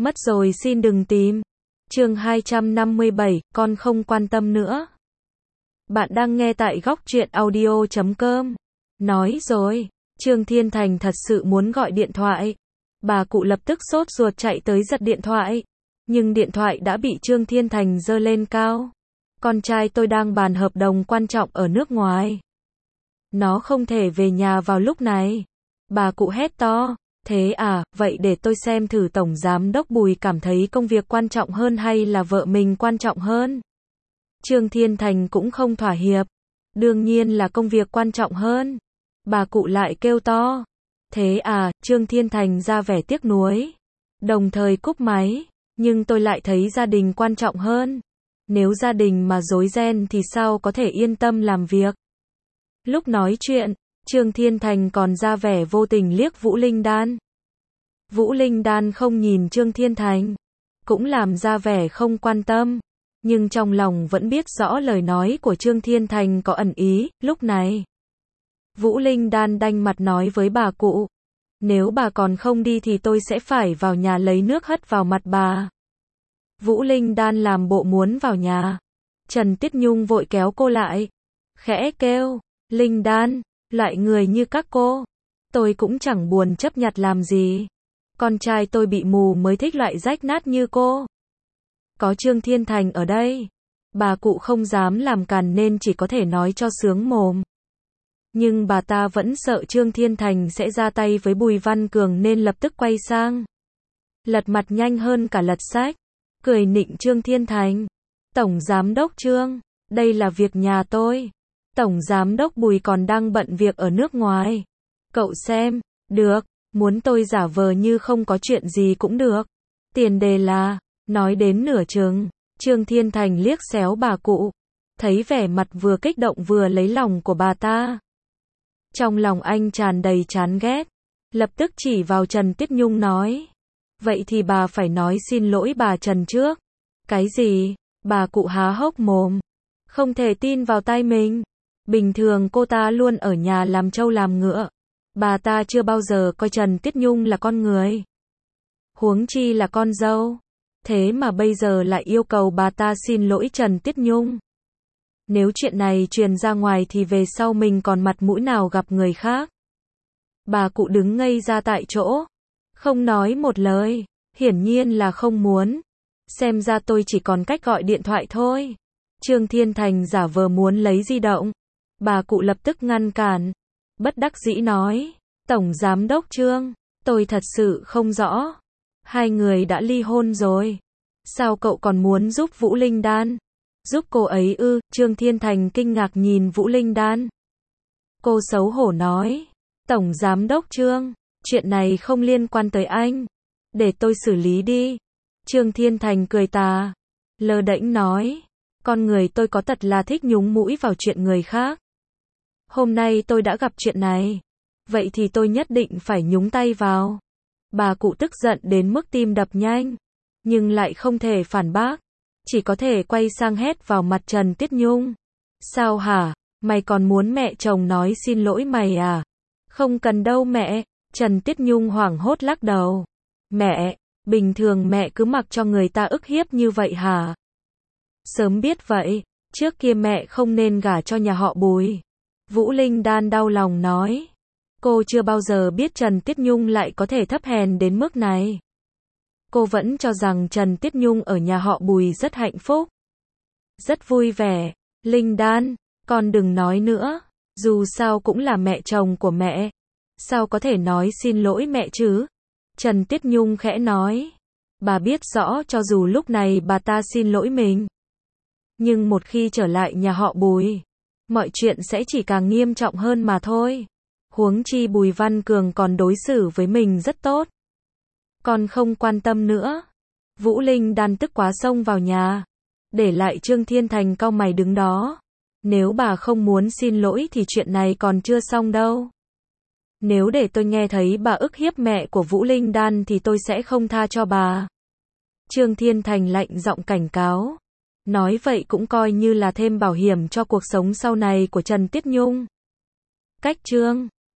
Mất rồi xin đừng tìm. Chương 257, con không quan tâm nữa. Bạn đang nghe tại góc truyện audio.com. Nói rồi, Trương Thiên Thành thật sự muốn gọi điện thoại. Bà cụ lập tức sốt ruột chạy tới giật điện thoại. Nhưng điện thoại đã bị Trương Thiên Thành giơ lên cao. Con trai tôi đang bàn hợp đồng quan trọng ở nước ngoài. Nó không thể về nhà vào lúc này. Bà cụ hét to. Thế à, vậy để tôi xem thử Tổng Giám đốc Bùi cảm thấy công việc quan trọng hơn hay là vợ mình quan trọng hơn. Trương Thiên Thành cũng không thỏa hiệp. Đương nhiên là công việc quan trọng hơn. Bà cụ lại kêu to. Thế à, Trương Thiên Thành ra vẻ tiếc nuối. Đồng thời cúp máy. Nhưng tôi lại thấy gia đình quan trọng hơn. Nếu gia đình mà rối ren thì sao có thể yên tâm làm việc. Lúc nói chuyện, Trương Thiên Thành còn ra vẻ vô tình liếc Vũ Linh Đan. Vũ Linh Đan không nhìn Trương Thiên Thành, cũng làm ra vẻ không quan tâm, nhưng trong lòng vẫn biết rõ lời nói của Trương Thiên Thành có ẩn ý. Lúc này, Vũ Linh Đan đanh mặt nói với bà cụ, nếu bà còn không đi thì tôi sẽ phải vào nhà lấy nước hất vào mặt bà. Vũ Linh Đan làm bộ muốn vào nhà. Trần Tiết Nhung vội kéo cô lại, khẽ kêu, Linh Đan, loại người như các cô, tôi cũng chẳng buồn chấp nhặt làm gì. Con trai tôi bị mù mới thích loại rách nát như cô. Có Trương Thiên Thành ở đây, bà cụ không dám làm càn nên chỉ có thể nói cho sướng mồm. Nhưng bà ta vẫn sợ Trương Thiên Thành sẽ ra tay với Bùi Văn Cường nên lập tức quay sang. Lật mặt nhanh hơn cả lật sách, cười nịnh Trương Thiên Thành. Tổng Giám đốc Trương, đây là việc nhà tôi. Tổng Giám đốc Bùi còn đang bận việc ở nước ngoài. Cậu xem, được, muốn tôi giả vờ như không có chuyện gì cũng được. Tiền đề là, nói đến nửa chừng, Trương Thiên Thành liếc xéo bà cụ. Thấy vẻ mặt vừa kích động vừa lấy lòng của bà ta. Trong lòng anh tràn đầy chán ghét. Lập tức chỉ vào Trần Tiết Nhung nói. Vậy thì bà phải nói xin lỗi bà Trần trước. Cái gì? Bà cụ há hốc mồm. Không thể tin vào tai mình. Bình thường cô ta luôn ở nhà làm trâu làm ngựa. Bà ta chưa bao giờ coi Trần Tiết Nhung là con người. Huống chi là con dâu. Thế mà bây giờ lại yêu cầu bà ta xin lỗi Trần Tiết Nhung. Nếu chuyện này truyền ra ngoài thì về sau mình còn mặt mũi nào gặp người khác. Bà cụ đứng ngây ra tại chỗ. Không nói một lời. Hiển nhiên là không muốn. Xem ra tôi chỉ còn cách gọi điện thoại thôi. Trương Thiên Thành giả vờ muốn lấy di động. Bà cụ lập tức ngăn cản. Bất đắc dĩ nói. Tổng Giám đốc Trương, tôi thật sự không rõ. Hai người đã ly hôn rồi. Sao cậu còn muốn giúp Vũ Linh Đan? Giúp cô ấy ư? Trương Thiên Thành kinh ngạc nhìn Vũ Linh Đan. Cô xấu hổ nói. Tổng Giám đốc Trương, chuyện này không liên quan tới anh. Để tôi xử lý đi. Trương Thiên Thành cười tà. Lơ đễnh nói. Con người tôi có tật là thích nhúng mũi vào chuyện người khác. Hôm nay tôi đã gặp chuyện này. Vậy thì tôi nhất định phải nhúng tay vào. Bà cụ tức giận đến mức tim đập nhanh. Nhưng lại không thể phản bác. Chỉ có thể quay sang hét vào mặt Trần Tiết Nhung. Sao hả? Mày còn muốn mẹ chồng nói xin lỗi mày à? Không cần đâu mẹ. Trần Tiết Nhung hoảng hốt lắc đầu. Mẹ, bình thường mẹ cứ mặc cho người ta ức hiếp như vậy hả? Sớm biết vậy, trước kia mẹ không nên gả cho nhà họ Bùi. Vũ Linh Đan đau lòng nói. Cô chưa bao giờ biết Trần Tiết Nhung lại có thể thấp hèn đến mức này. Cô vẫn cho rằng Trần Tiết Nhung ở nhà họ Bùi rất hạnh phúc. Rất vui vẻ. Linh Đan, con đừng nói nữa. Dù sao cũng là mẹ chồng của mẹ. Sao có thể nói xin lỗi mẹ chứ? Trần Tiết Nhung khẽ nói. Bà biết rõ cho dù lúc này bà ta xin lỗi mình. Nhưng một khi trở lại nhà họ Bùi, mọi chuyện sẽ chỉ càng nghiêm trọng hơn mà thôi. Huống chi Bùi Văn Cường còn đối xử với mình rất tốt. Con không quan tâm nữa. Vũ Linh Đan tức quá xông vào nhà. Để lại Trương Thiên Thành cau mày đứng đó. Nếu bà không muốn xin lỗi thì chuyện này còn chưa xong đâu. Nếu để tôi nghe thấy bà ức hiếp mẹ của Vũ Linh Đan thì tôi sẽ không tha cho bà. Trương Thiên Thành lạnh giọng cảnh cáo. Nói vậy cũng coi như là thêm bảo hiểm cho cuộc sống sau này của Trần Tiết Nhung. Cách Trương